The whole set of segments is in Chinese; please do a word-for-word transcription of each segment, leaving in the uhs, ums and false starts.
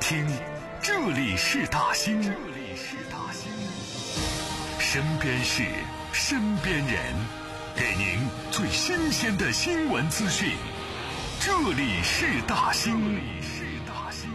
听，这里是大兴，这里是大兴，身边事，身边人，给您最新鲜的新闻资讯。这里是大兴，这里是大兴。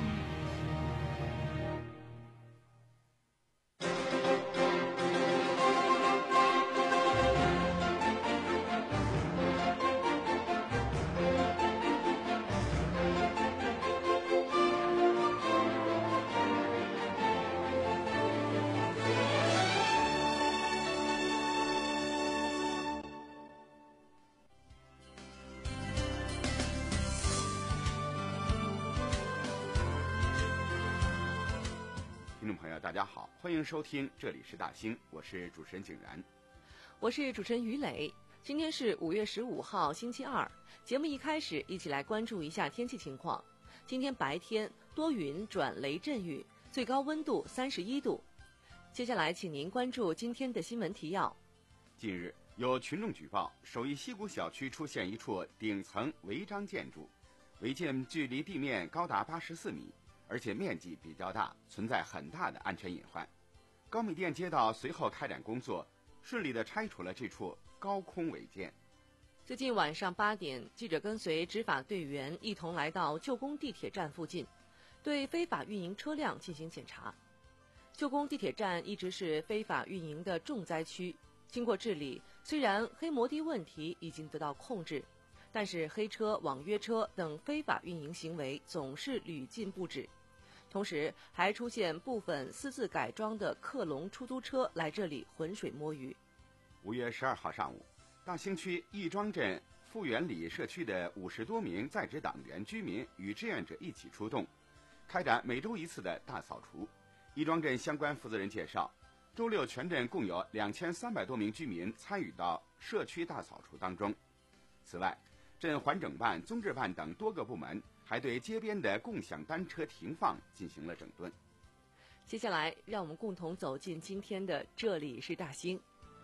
听众朋友大家好，欢迎收听这里是大兴，我是主持人景然。 我是主持人于磊。今天是五月十五号星期二，节目一开始一起来关注一下天气情况。今天白天多云转雷阵雨，最高温度三十一度。接下来请您关注今天的新闻提要。 近日有群众举报，首义西谷小区出现一处顶层违章建筑，违建距离地面高达八十四米，而且面积比较大，存在很大的安全隐患。高米店街道随后开展工作，顺利地拆除了这处高空违建。 最近晚上八点，记者跟随执法队员一同来到旧宫地铁站附近，对非法运营车辆进行检查。旧宫地铁站一直是非法运营的重灾区，经过治理，虽然黑摩的问题已经得到控制，但是黑车、网约车等非法运营行为总是屡禁不止。同时还出现部分私自改装的克隆出租车来这里浑水摸鱼。 五月十二号上午，大兴区亦庄镇富源里社区的五十多名在职党员、居民与志愿者一起出动，开展每周一次的大扫除。亦庄镇相关负责人介绍，周六全镇共有两千三百多名居民参与到社区大扫除当中。此外，镇环整办、综治办等多个部门还对街边的共享单车停放进行了整顿。 接下来让我们共同走进今天的这里是大兴。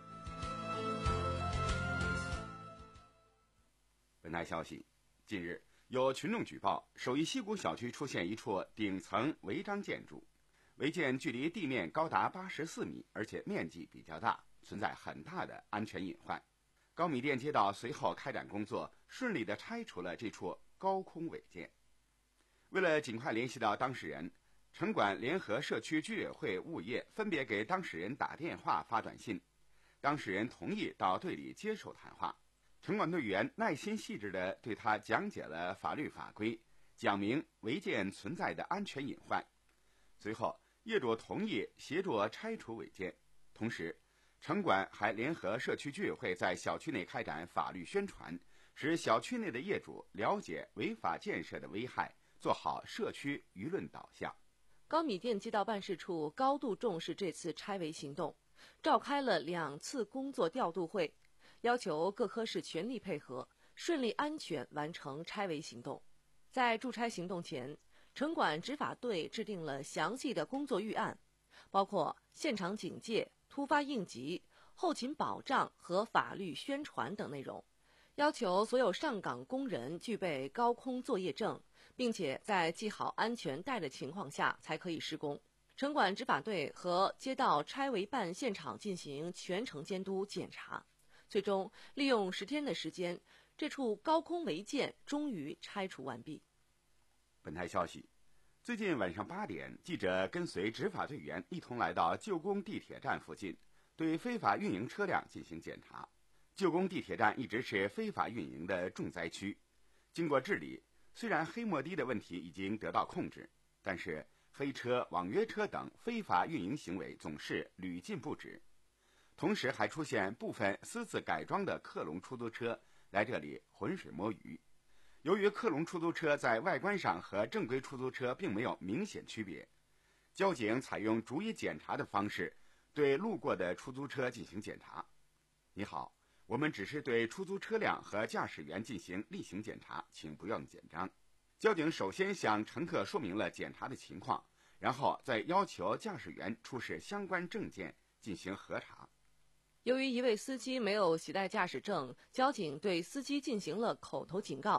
本台消息，近日有群众举报，首义西谷小区出现一处顶层违章建筑，违建距离地面高达八十四米，而且面积比较大，存在很大的安全隐患。高米店街道随后开展工作，顺利地拆除了这处高空违建。为了尽快联系到当事人，城管联合社区居委会物业分别给当事人打电话发短信，当事人同意到队里接受谈话。城管队员耐心细致地对他讲解了法律法规，讲明违建存在的安全隐患。随后业主同意协助拆除违建，同时城管还联合社区居委会在小区内开展法律宣传，使小区内的业主了解违法建设的危害，做好社区舆论导向。 高米店街道办事处高度重视这次拆违行动，召开了两次工作调度会，要求各科室全力配合，顺利安全完成拆违行动。在驻拆行动前，城管执法队制定了详细的工作预案，包括现场警戒、突发应急、后勤保障和法律宣传等内容，要求所有上岗工人具备高空作业证，并且在系好安全带的情况下才可以施工。城管执法队和街道拆违办现场进行全程监督检查，最终利用十天的时间，这处高空违建终于拆除完毕。 本台消息，最近晚上八点，记者跟随执法队员一同来到旧宫地铁站附近，对非法运营车辆进行检查。旧宫地铁站一直是非法运营的重灾区，经过治理，虽然黑摩的的问题已经得到控制，但是黑车、网约车等非法运营行为总是屡禁不止。同时还出现部分私自改装的克隆出租车来这里浑水摸鱼。由于克隆出租车在外观上和正规出租车并没有明显区别，交警采用逐一检查的方式对路过的出租车进行检查。你好，我们只是对出租车辆和驾驶员进行例行检查，请不用紧张。交警首先向乘客说明了检查的情况，然后再要求驾驶员出示相关证件进行核查。 由于一位司机没有携带驾驶证，交警对司机进行了口头警告，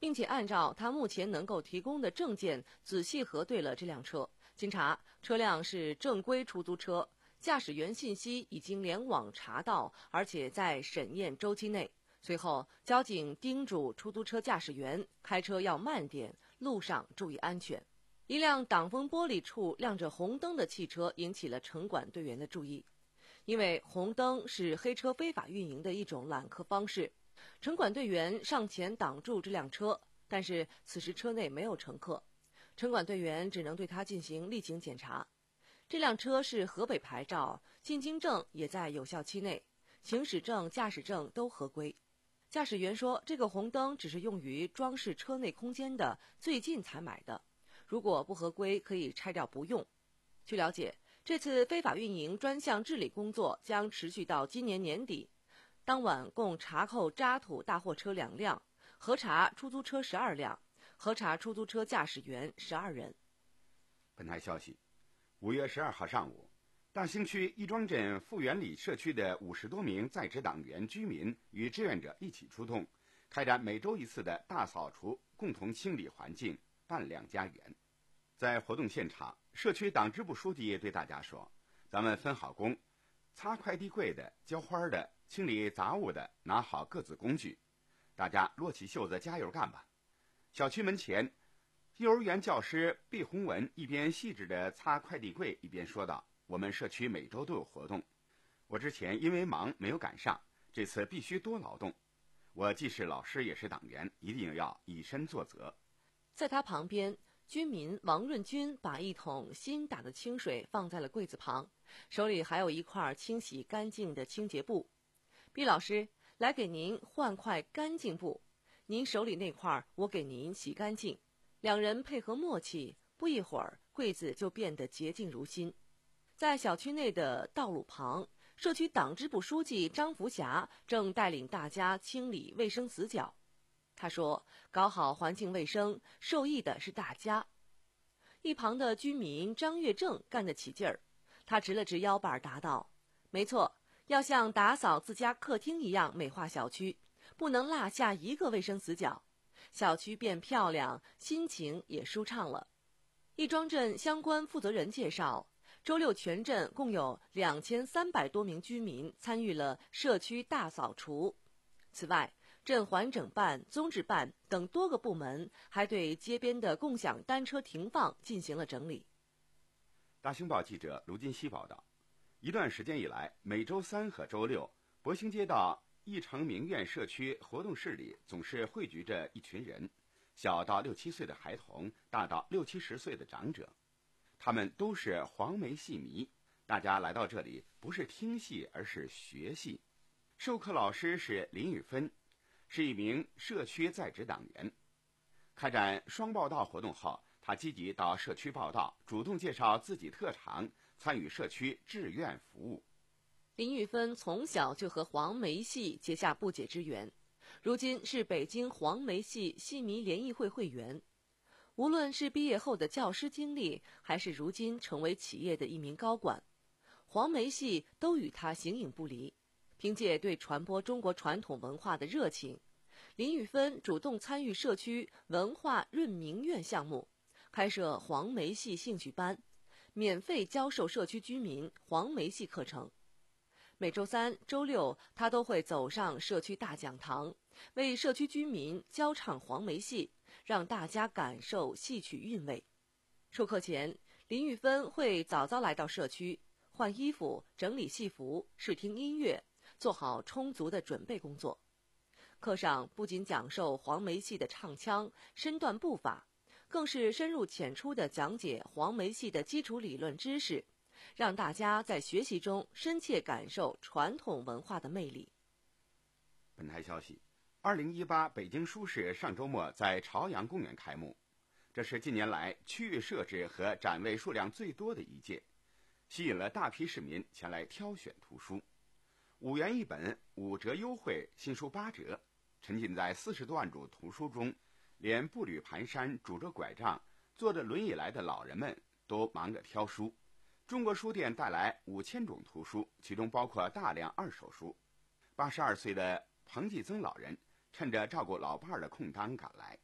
并且按照他目前能够提供的证件仔细核对了这辆车。经查，车辆是正规出租车，驾驶员信息已经联网查到，而且在审验周期内。随后，交警叮嘱出租车驾驶员开车要慢点，路上注意安全。一辆挡风玻璃处亮着红灯的汽车引起了城管队员的注意，因为红灯是黑车非法运营的一种揽客方式。城管队员上前挡住这辆车，但是此时车内没有乘客，城管队员只能对他进行例行检查。这辆车是河北牌照，进京证也在有效期内，行驶证、驾驶证都合规。驾驶员说，这个红灯只是用于装饰车内空间的，最近才买的，如果不合规可以拆掉不用。据了解，这次非法运营专项治理工作将持续到今年年底。当晚共查扣渣土大货车两辆，核查出租车十二辆，核查出租车驾驶员十二人。 本台消息，五月十二号上午，大兴区亦庄镇富源里社区的五十多名在职党员居民与志愿者一起出动，开展每周一次的大扫除，共同清理环境，扮亮家园。在活动现场，社区党支部书记对大家说：“咱们分好工，擦快递柜的、浇花的、清理杂物的，拿好各自工具，大家摞起袖子加油干吧。”小区门前，幼儿园教师毕红文一边细致地擦快递柜，一边说道：“我们社区每周都有活动，我之前因为忙没有赶上，这次必须多劳动。我既是老师也是党员，一定要以身作则。” 在他旁边，居民王润军把一桶新打的清水放在了柜子旁，手里还有一块清洗干净的清洁布。毕老师，来给您换块干净布，您手里那块我给您洗干净。两人配合默契，不一会儿柜子就变得洁净如新。在小区内的道路旁，社区党支部书记张福霞正带领大家清理卫生死角。他说，搞好环境卫生，受益的是大家。一旁的居民张月正干得起劲儿，他直了直腰板答道：“没错，要像打扫自家客厅一样美化小区，不能落下一个卫生死角，小区变漂亮，心情也舒畅了。”亦庄镇相关负责人介绍，周六全镇共有两千三百多名居民参与了社区大扫除。此外，镇环整办、综治办等多个部门还对街边的共享单车停放进行了整理。 大兴报记者卢金熙报道，一段时间以来，每周三和周六，博兴街道义城明苑社区活动室里总是汇聚着一群人，小到六七岁的孩童，大到六七十岁的长者，他们都是黄梅戏迷。大家来到这里不是听戏，而是学戏。授课老师是林宇芬，是一名社区在职党员。开展双报道活动后，他积极到社区报道，主动介绍自己特长，参与社区志愿服务。 林玉芬从小就和黄梅戏结下不解之缘，如今是北京黄梅戏戏迷联谊会会员。无论是毕业后的教师经历，还是如今成为企业的一名高管，黄梅戏都与他形影不离。凭借对传播中国传统文化的热情，林玉芬主动参与社区文化润明院项目，开设黄梅戏兴趣班，免费教授社区居民黄梅戏课程。每周三、周六，他都会走上社区大讲堂，为社区居民教唱黄梅戏，让大家感受戏曲韵味。授课前，林玉芬会早早来到社区，换衣服、整理戏服、试听音乐，做好充足的准备工作。课上不仅讲授黄梅戏的唱腔、身段步法，更是深入浅出地讲解黄梅戏的基础理论知识，让大家在学习中深切感受传统文化的魅力。 本台消息，二零一八北京书市上周末在朝阳公园开幕，这是近年来区域设置和展位数量最多的一届，吸引了大批市民前来挑选图书。五元一本，五折优惠，新书八折。沉浸在四十多万种图书中，连步履蹒跚、拄着拐杖、坐着轮椅来的老人们都忙着挑书。中国书店带来五千种图书，其中包括大量二手书。八十二岁的彭继增老人趁着照顾老伴儿的空档赶来，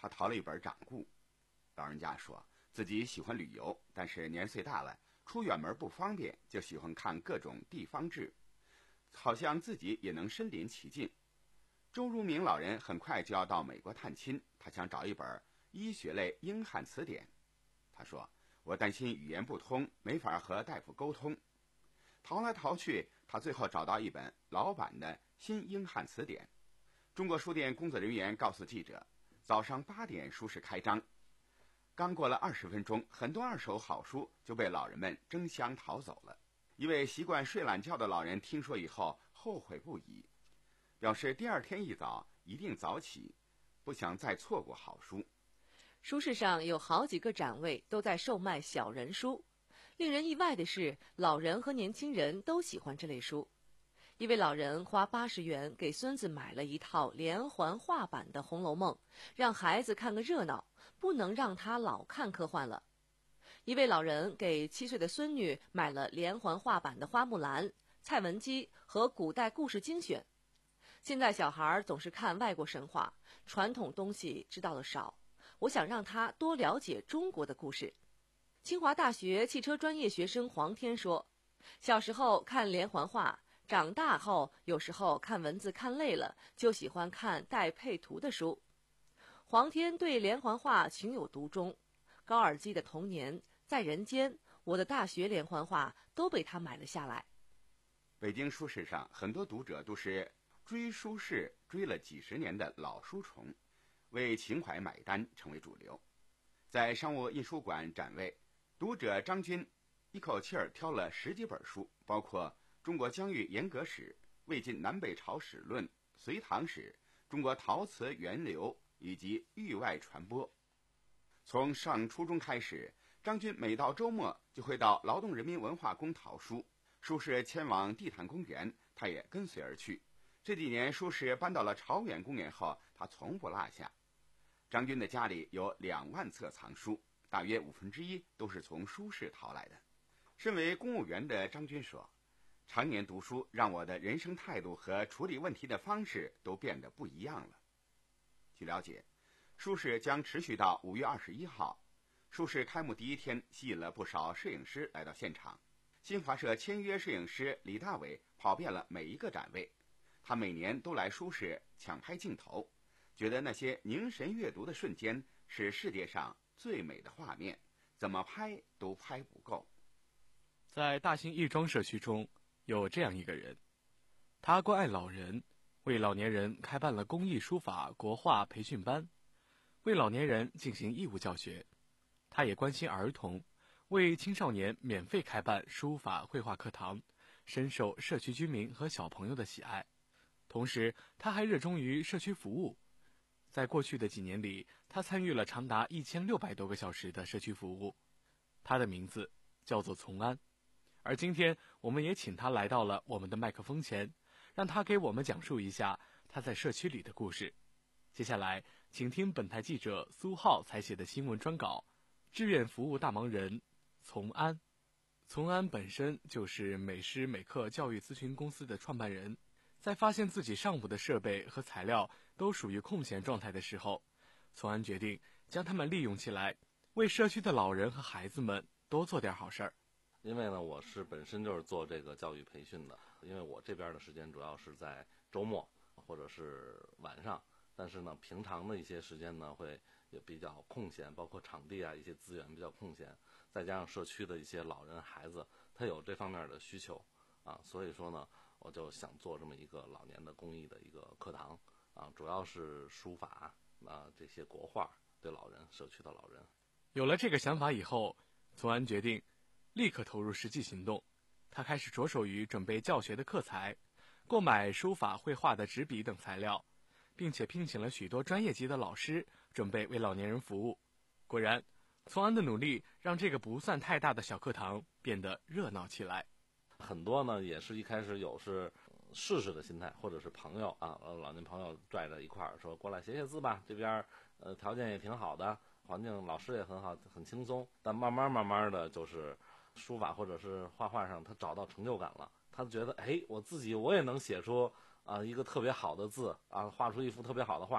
他淘了一本掌故。老人家说自己喜欢旅游，但是年岁大了，出远门不方便，就喜欢看各种地方志，好像自己也能身临其境。周如明老人很快就要到美国探亲，他想找一本医学类英汉词典。他说，我担心语言不通，没法和大夫沟通。淘来淘去，他最后找到一本老版的新英汉词典。中国书店工作人员告诉记者，早上八点书市开张，刚过了二十分钟，很多二手好书就被老人们争相淘走了。一位习惯睡懒觉的老人听说以后后悔不已，表示第二天一早一定早起，不想再错过好书。 书市上有好几个展位都在售卖小人书，令人意外的是，老人和年轻人都喜欢这类书。一位老人花八十元给孙子买了一套连环画版的《红楼梦》，让孩子看个热闹，不能让他老看科幻了。一位老人给七岁的孙女买了连环画版的《花木兰》、蔡文姬和古代故事精选。现在小孩总是看外国神话，传统东西知道的少，我想让他多了解中国的故事。清华大学汽车专业学生黄天说，小时候看连环画，长大后有时候看文字看累了，就喜欢看带配图的书。黄天对连环画情有独钟，高尔基的童年、在人间、我的大学连环画都被他买了下来。 北京书市上很多读者都是追书市追了几十年的老书虫，为情怀买单成为主流。在商务印书馆展位，读者张军一口气儿挑了十几本书，包括中国疆域沿革史、魏晋南北朝史论、隋唐史、中国陶瓷源流以及域外传播。从上初中开始，张军每到周末就会到劳动人民文化宫淘书，书市迁往地坛公园，他也跟随而去。这几年书市搬到了朝远公园后，他从不落下。张军的家里有两万册藏书，大约五分之一都是从书市淘来的。身为公务员的张军说，常年读书让我的人生态度和处理问题的方式都变得不一样了。据了解，书市将持续到五月二十一号。书市开幕第一天，吸引了不少摄影师来到现场。新华社签约摄影师李大伟跑遍了每一个展位，他每年都来书市抢拍镜头，觉得那些凝神阅读的瞬间是世界上最美的画面，怎么拍都拍不够。 在大兴亦庄社区中，有这样一个人，他关爱老人，为老年人开办了公益书法国画培训班，为老年人进行义务教学。他也关心儿童，为青少年免费开办书法绘画课堂，深受社区居民和小朋友的喜爱。同时，他还热衷于社区服务。在过去的几年里，他参与了长达一千六百多个小时的社区服务。他的名字叫做从安。而今天，我们也请他来到了我们的麦克风前，让他给我们讲述一下他在社区里的故事。接下来，请听本台记者苏浩采写的新闻专稿《志愿服务大忙人从安》。从安本身就是美诗美课教育咨询公司的创办人，在发现自己上午的设备和材料都属于空闲状态的时候，从安决定将它们利用起来，为社区的老人和孩子们多做点好事儿。 因为呢，我是本身就是做这个教育培训的，因为我这边的时间主要是在周末或者是晚上，但是呢，平常的一些时间呢会也比较空闲，包括场地啊一些资源比较空闲，再加上社区的一些老人孩子，他有这方面的需求啊，所以说呢，我就想做这么一个老年的公益的一个课堂啊，主要是书法啊这些国画对老人社区的老人。 有了这个想法以后，从安决定立刻投入实际行动。他开始着手于准备教学的课材，购买书法绘画的纸笔等材料，并且聘请了许多专业级的老师，准备为老年人服务。果然，从安的努力让这个不算太大的小课堂变得热闹起来。 很多呢也是一开始有是试试的心态，或者是朋友啊，老年朋友拽着一块儿说过来写写字吧，这边呃条件也挺好的，环境老师也很好，很轻松。但慢慢慢慢的就是书法或者是画画上他找到成就感了，他觉得哎，我自己我也能写出啊、呃、一个特别好的字啊，画出一幅特别好的画，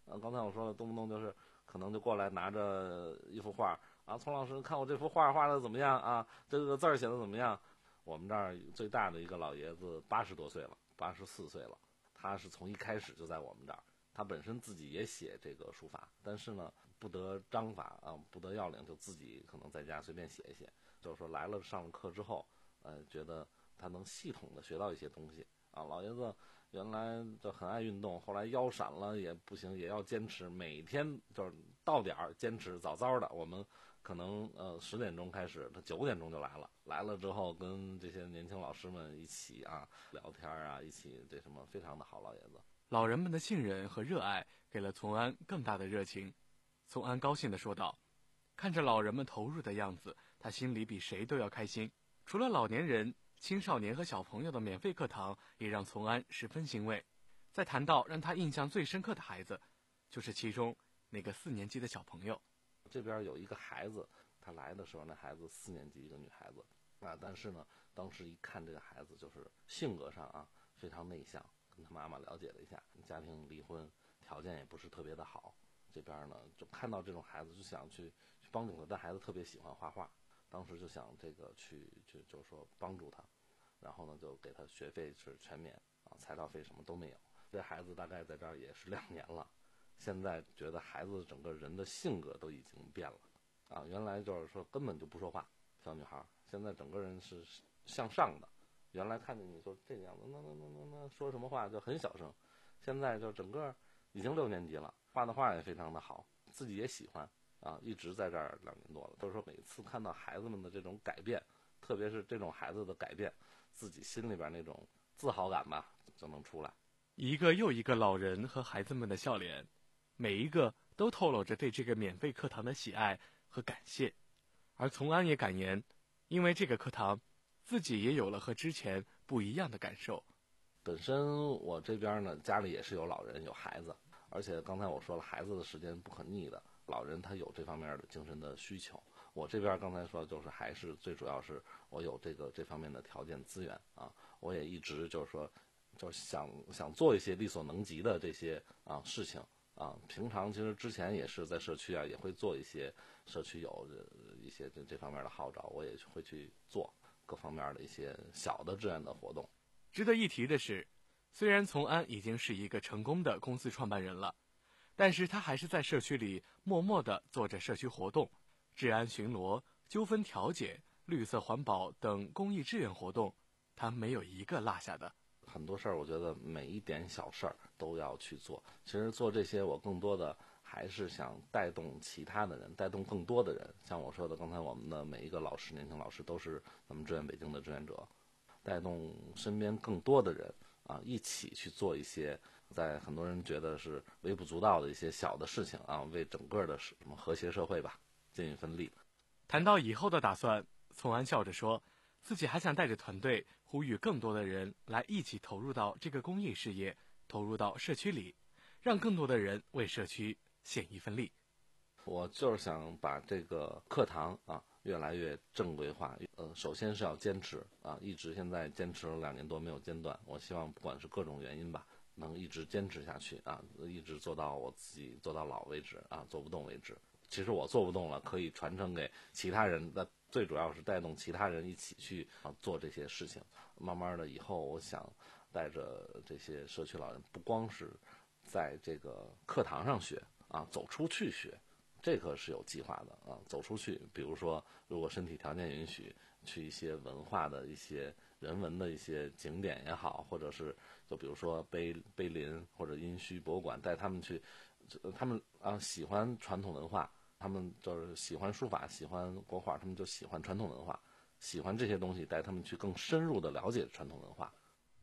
呃，刚才我说了，动不动就是可能就过来拿着一幅画啊，丛老师看我这幅画画的怎么样啊？这个字儿写的怎么样？我们这儿最大的一个老爷子八十多岁了，八十四岁了，他是从一开始就在我们这儿。他本身自己也写这个书法，但是呢，不得章法啊，不得要领，就自己可能在家随便写一写。就是说来了上了课之后，呃，觉得他能系统的学到一些东西啊。老爷子原来就很爱运动，后来腰闪了也不行，也要坚持，每天就是到点儿坚持，早早的。我们可能呃十点钟开始，他九点钟就来了。来了之后跟这些年轻老师们一起啊聊天啊，一起这什么，非常的好，老爷子。 老人们的信任和热爱给了从安更大的热情。从安高兴地说道：“看着老人们投入的样子，他心里比谁都要开心。除了老年人、青少年和小朋友的免费课堂，也让从安十分欣慰。再谈到让他印象最深刻的孩子，就是其中那个四年级的小朋友。 这边有一个孩子，他来的时候，那孩子四年级，一个女孩子啊，但是呢，当时一看这个孩子，就是性格上啊非常内向。跟他妈妈了解了一下，家庭离婚，条件也不是特别的好。这边呢，就看到这种孩子，就想去去帮助他。但孩子特别喜欢画画，当时就想这个去去就是说帮助他，然后呢就给他学费是全免啊，材料费什么都没有。这孩子大概在这儿也是两年了，现在觉得孩子整个人的性格都已经变了啊，原来就是说根本就不说话，小女孩现在整个人是向上的。原来看见你说这个样子，那那那那那说什么话就很小声，现在就整个已经六年级了，画的画也非常的好，自己也喜欢啊，一直在这儿两年多了。就是说每次看到孩子们的这种改变，特别是这种孩子的改变，自己心里边那种自豪感吧就能出来。 一个又一个老人和孩子们的笑脸，每一个都透露着对这个免费课堂的喜爱和感谢。而从安也感言，因为这个课堂，自己也有了和之前不一样的感受。 本身我这边呢，家里也是有老人有孩子，而且刚才我说了，孩子的时间不可逆的，老人他有这方面的精神的需求。我这边刚才说就是还是最主要是我有这个这方面的条件资源啊，我也一直就是说就是想想做一些力所能及的这些啊事情啊。平常其实之前也是在社区啊，也会做一些社区有一些这这方面的号召，我也会去做各方面的一些小的志愿的活动。 值得一提的是，虽然从安已经是一个成功的公司创办人了，但是他还是在社区里默默地做着社区活动，治安巡逻、纠纷调解、绿色环保等公益志愿活动，他没有一个落下的。 很多事儿，我觉得每一点小事儿都要去做。其实做这些，我更多的还是想带动其他的人，带动更多的人。像我说的，刚才我们的每一个老师、年轻老师都是咱们志愿北京的志愿者，带动身边更多的人啊，一起去做一些在很多人觉得是微不足道的一些小的事情啊，为整个的什么和谐社会吧尽一份力。 谈到以后的打算，从安笑着说，自己还想带着团队呼吁更多的人来一起投入到这个公益事业，投入到社区里，让更多的人为社区献一份力。 我就是想把这个课堂啊越来越正规化。呃，首先是要坚持啊，一直现在坚持了两年多没有间断。我希望不管是各种原因吧，能一直坚持下去啊，一直做到我自己做到老为止啊，做不动为止。其实我做不动了，可以传承给其他人，那最主要是带动其他人一起去啊做这些事情。慢慢的以后，我想带着这些社区老人，不光是在这个课堂上学啊，走出去学。这个是有计划的啊，走出去，比如说，如果身体条件允许，去一些文化的一些人文的一些景点也好，或者是就比如说碑碑林或者殷墟博物馆，带他们去，他们啊喜欢传统文化，他们就是喜欢书法，喜欢国画，他们就喜欢传统文化，喜欢这些东西，带他们去更深入的了解传统文化。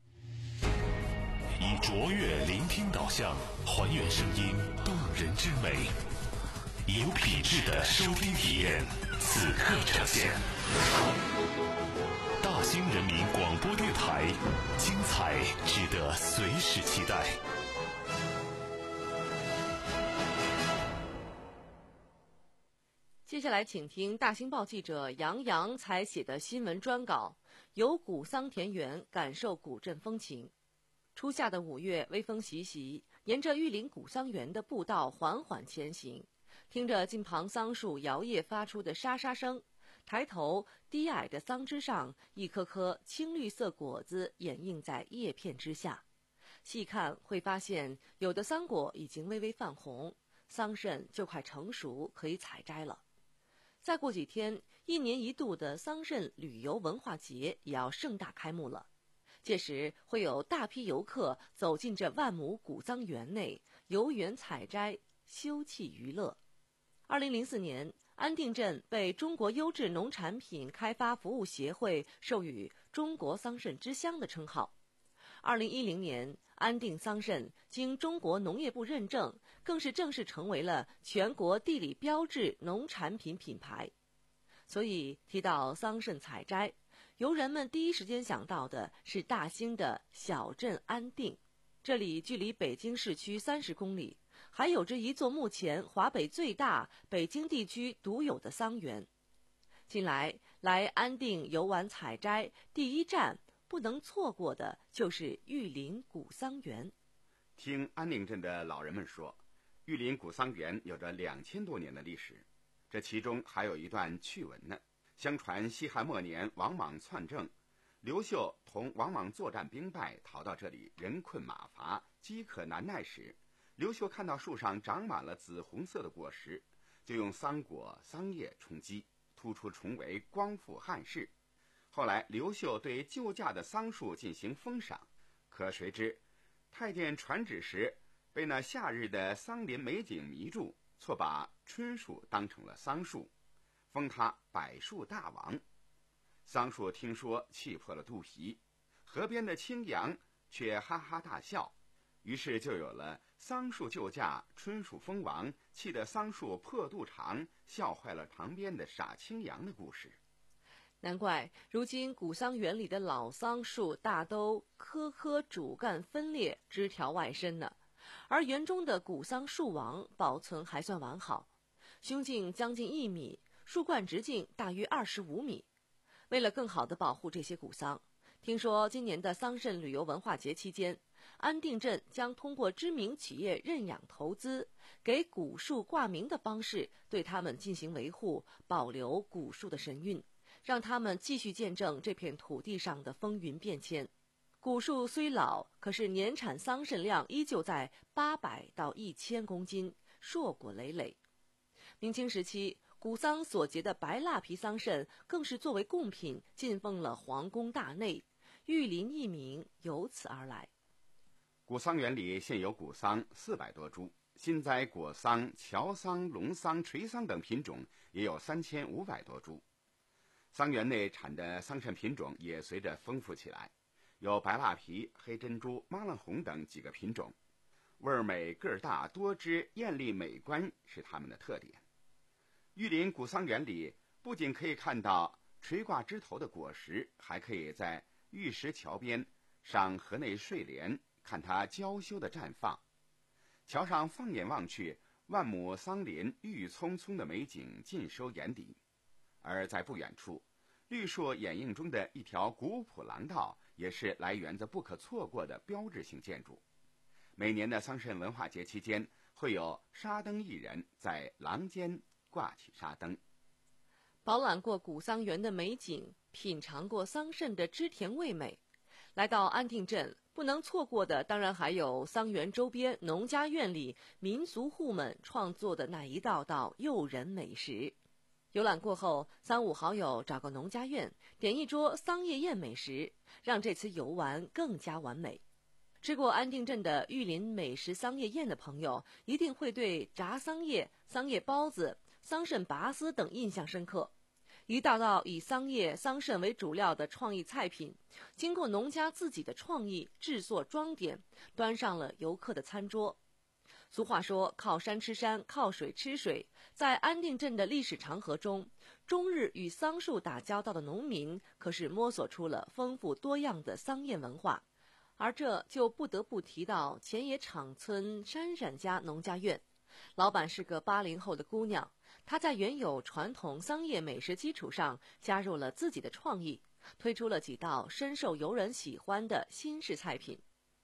以卓越聆听导向，还原声音动人之美。有品质的收听体验，此刻呈现。大兴人民广播电台，精彩值得随时期待。 接下来请听大兴报记者杨洋采写的新闻专稿，游古桑田园，感受古镇风情。初夏的五月，微风习习， 沿着玉林古桑园的步道缓缓前行，听着近旁桑树摇曳发出的沙沙声，抬头，低矮的桑枝上，一颗颗青绿色果子掩映在叶片之下。细看会发现，有的桑果已经微微泛红，桑葚就快成熟，可以采摘了。再过几天，一年一度的桑葚旅游文化节也要盛大开幕了。届时会有大批游客走进这万亩古桑园内，游园采摘，休憩娱乐。二零零四年，安定镇被中国优质农产品开发服务协会授予中国桑葚之乡的称号。二零一零年，安定桑葚经中国农业部认证，更是正式成为了全国地理标志农产品品牌。所以提到桑葚采摘，游人们第一时间想到的是大兴的小镇安定，这里距离北京市区三十公里，还有着一座目前华北最大、北京地区独有的桑园。近来来安定游玩采摘，第一站不能错过的就是玉林古桑园。 听安定镇的老人们说，玉林古桑园有着两千多年的历史，这其中还有一段趣闻呢。相传西汉末年，王莽篡政，刘秀同王莽作战兵败，逃到这里，人困马乏，饥渴难耐时，刘秀看到树上长满了紫红色的果实，就用桑果、桑叶充饥，突出重围，光复汉室。后来刘秀对救驾的桑树进行封赏，可谁知太监传旨时被那夏日的桑林美景迷住，错把春树当成了桑树，封他百树大王。桑树听说，气破了肚皮，河边的青羊却哈哈大笑，于是就有了桑树救驾，春树封王，气得桑树破肚肠，笑坏了旁边的傻青羊的故事。 难怪如今古桑园里的老桑树大都棵棵主干分裂，枝条外伸呢，而园中的古桑树王保存还算完好，胸径将近一米，树冠直径大约二十五米。为了更好地保护这些古桑，听说今年的桑葚旅游文化节期间，安定镇将通过知名企业认养投资，给古树挂名的方式对它们进行维护，保留古树的神韵，让他们继续见证这片土地上的风云变迁。古树虽老，可是年产桑葚量依旧在八百到一千公斤，硕果累累。明清时期，古桑所结的白蜡皮桑葚更是作为贡品进奉了皇宫大内，玉林一名由此而来。 古桑园里现有古桑四百多株，新栽果桑、乔桑、龙桑、垂桑等品种也有三千五百多株。桑园内产的桑葚品种也随着丰富起来，有白蜡皮、黑珍珠、麻浪红等几个品种，味儿美、个儿大、多汁、艳丽美观是它们的特点。玉林古桑园里不仅可以看到垂挂枝头的果实，还可以在玉石桥边赏河内睡莲，看它娇羞的绽放。桥上放眼望去，万亩桑林郁葱葱的美景尽收眼底。而在不远处，绿树掩映中的一条古朴廊道也是来园子不可错过的标志性建筑。每年的桑葚文化节期间，会有沙灯艺人在廊间挂起沙灯。 饱览过古桑园的美景，品尝过桑葚的汁甜味美，来到安定镇不能错过的当然还有桑园周边农家院里民俗户们创作的那一道道诱人美食。游览过后，三五好友找个农家院，点一桌桑叶宴美食，让这次游玩更加完美。吃过安定镇的玉林美食桑叶宴的朋友，一定会对炸桑叶、桑叶包子、桑葚拔丝等印象深刻。一道道以桑叶、桑葚为主料的创意菜品，经过农家自己的创意制作装点，端上了游客的餐桌。俗话说，靠山吃山，靠水吃水。在安定镇的历史长河中，终日与桑树打交道的农民可是摸索出了丰富多样的桑叶文化。而这就不得不提到前野场村珊珊家农家院，老板是个八零后的姑娘，她在原有传统桑叶美食基础上加入了自己的创意，推出了几道深受游人喜欢的新式菜品。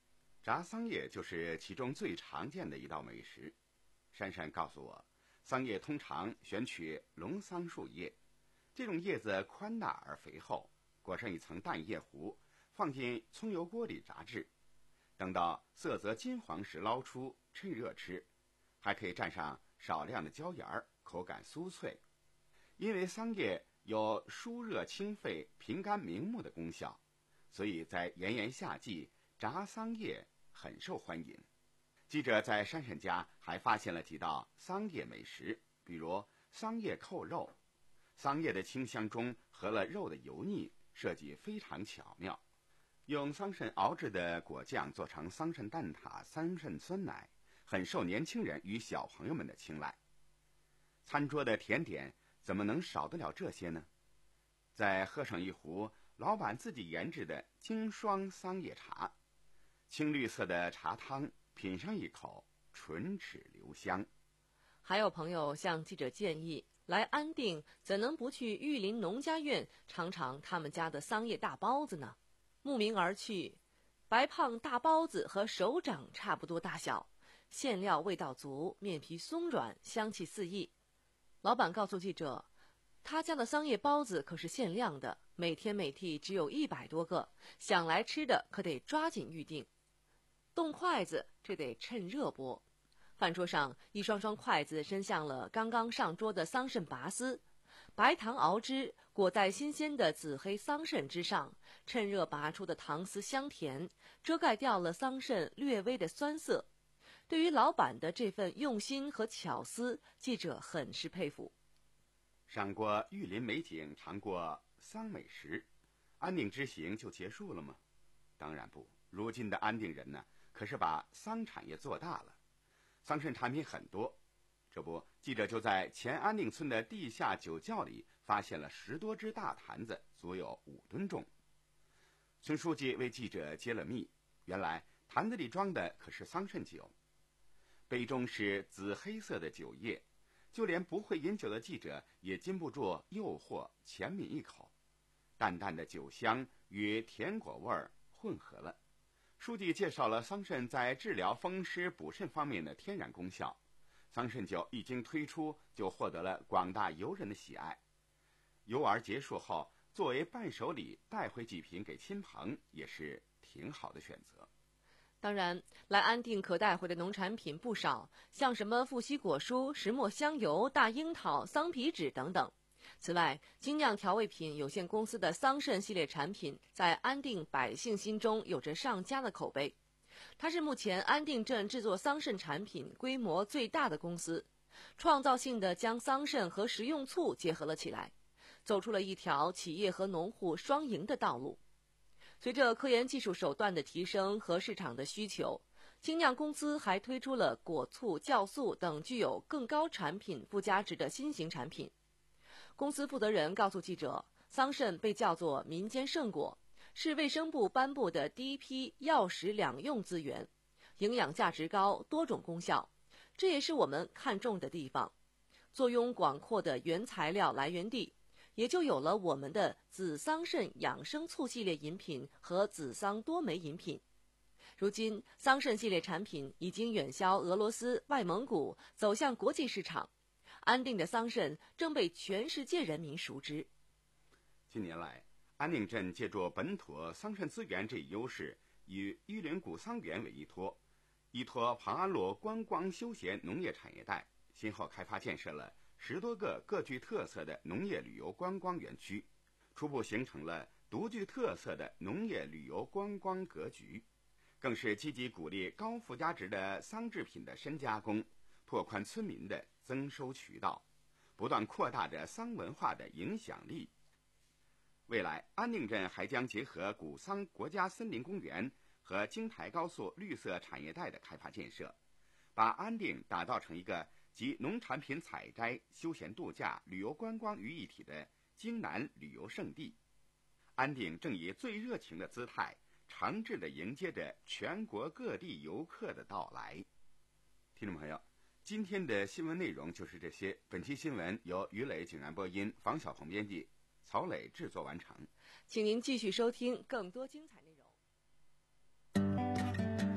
炸桑叶就是其中最常见的一道美食。珊珊告诉我，桑叶通常选取龙桑树叶，这种叶子宽大而肥厚，裹上一层淡叶糊，放进葱油锅里炸制，等到色泽金黄时捞出，趁热吃，还可以蘸上少量的椒盐儿，口感酥脆。因为桑叶有疏热清肺、平肝明目的功效，所以在炎炎夏季，炸桑叶很受欢迎。记者在珊珊家还发现了几道桑叶美食，比如桑叶扣肉。桑叶的清香中合了肉的油腻，设计非常巧妙。用桑葚熬制的果酱做成桑葚蛋挞、桑葚酸奶，很受年轻人与小朋友们的青睐。餐桌的甜点怎么能少得了这些呢？再喝上一壶老板自己研制的精霜桑叶茶，青绿色的茶汤，品上一口，唇齿留香。 还有朋友向记者建议，来安定怎能不去玉林农家院尝尝他们家的桑叶大包子呢？慕名而去，白胖大包子和手掌差不多大小，馅料味道足，面皮松软，香气四溢。老板告诉记者，他家的桑叶包子可是限量的，每天每屉只有一百多个，想来吃的可得抓紧预定。动筷子这得趁热剥。饭桌上，一双双筷子伸向了刚刚上桌的桑葚拔丝，白糖熬汁裹在新鲜的紫黑桑葚之上，趁热拔出的糖丝香甜，遮盖掉了桑葚略微的酸涩。对于老板的这份用心和巧思，记者很是佩服。 赏过玉林美景，尝过桑美食，安定之行就结束了吗？当然不，如今的安定人呢，可是把桑产业做大了，桑葚产品很多。这不，记者就在前安定村的地下酒窖里发现了十多只大坛子，足有五吨重。村书记为记者揭了密，原来坛子里装的可是桑葚酒，杯中是紫黑色的酒液，就连不会饮酒的记者也禁不住诱惑，浅抿一口，淡淡的酒香与甜果味儿混合了。书记介绍了桑葚在治疗风湿补肾方面的天然功效。桑葚酒一经推出，就获得了广大游人的喜爱。游玩结束后，作为伴手礼带回几瓶给亲朋，也是挺好的选择。 当然，来安定可带回的农产品不少，像什么富硒果蔬、石墨香油、大樱桃、桑皮纸等等。此外，精酿调味品有限公司的桑葚系列产品在安定百姓心中有着上佳的口碑。它是目前安定镇制作桑葚产品规模最大的公司，创造性地将桑葚和食用醋结合了起来，走出了一条企业和农户双赢的道路。随着科研技术手段的提升和市场的需求，精酿公司还推出了果醋、酵素等具有更高产品附加值的新型产品。公司负责人告诉记者，桑葚被叫做民间圣果，是卫生部颁布的第一批药食两用资源，营养价值高，多种功效，这也是我们看重的地方。坐拥广阔的原材料来源地，也就有了我们的紫桑葚养生醋系列饮品和紫桑多酶饮品。如今，桑葚系列产品已经远销俄罗斯、外蒙古，走向国际市场。安定的桑葚正被全世界人民熟知。 近年来，安定镇借助本土桑葚资源这一优势，与玉林古桑园为依托，依托庞安路观光休闲农业产业带，先后开发建设了十多个各具特色的农业旅游观光园区，初步形成了独具特色的农业旅游观光格局，更是积极鼓励高附加值的桑制品的深加工，拓宽村民的增收渠道，不断扩大着桑文化的影响力。未来，安定镇还将结合古桑国家森林公园和京台高速绿色产业带的开发建设，把安定打造成一个集农产品采摘、休闲度假、旅游观光于一体的京南旅游胜地。安定正以最热情的姿态，诚挚地迎接着全国各地游客的到来。听众朋友，今天的新闻内容就是这些。本期新闻由于磊、景然播音，房晓彤编辑，曹磊制作完成。 请您继续收听更多精彩内容。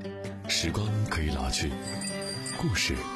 时光可以老去，故事